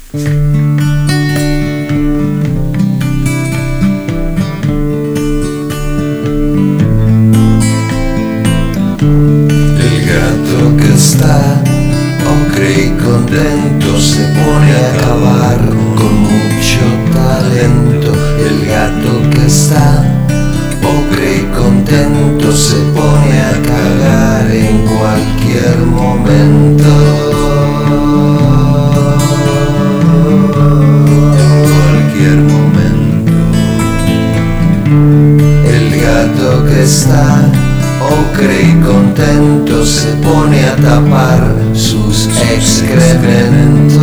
El gato que está ocre y contento se pone a cavar con mucho talento. El gato que está ocre y contento se pone a cagar en cualquier momento. En cualquier momento. El gato que está ocre y contento se pone a tapar sus excrementos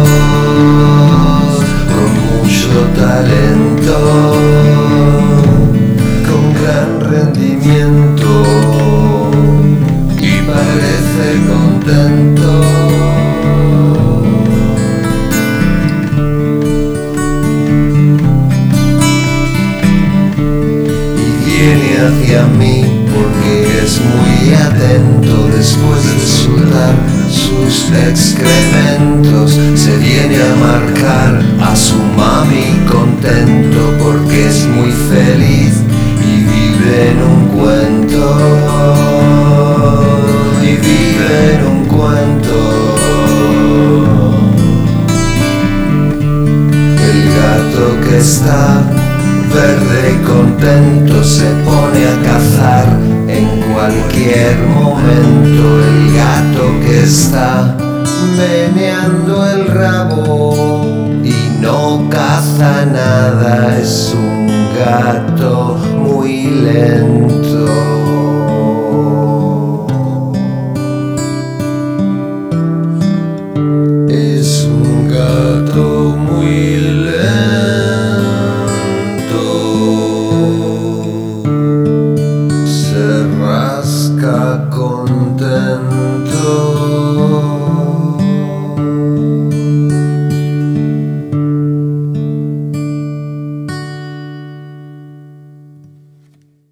con mucho talento, con gran rendimiento, y parece contento. Y viene hacia mí porque es muy atento. Después de soltar sus excrementos se viene a marcar a su mami contento, porque es muy feliz y vive en un cuento, y vive en un cuento. El gato que está verde y contento se pone a cazar en cualquier momento. El gato que está meneando el rabo y no caza nada es un gato muy lento. Es un gato muy lento. Se rasca contento.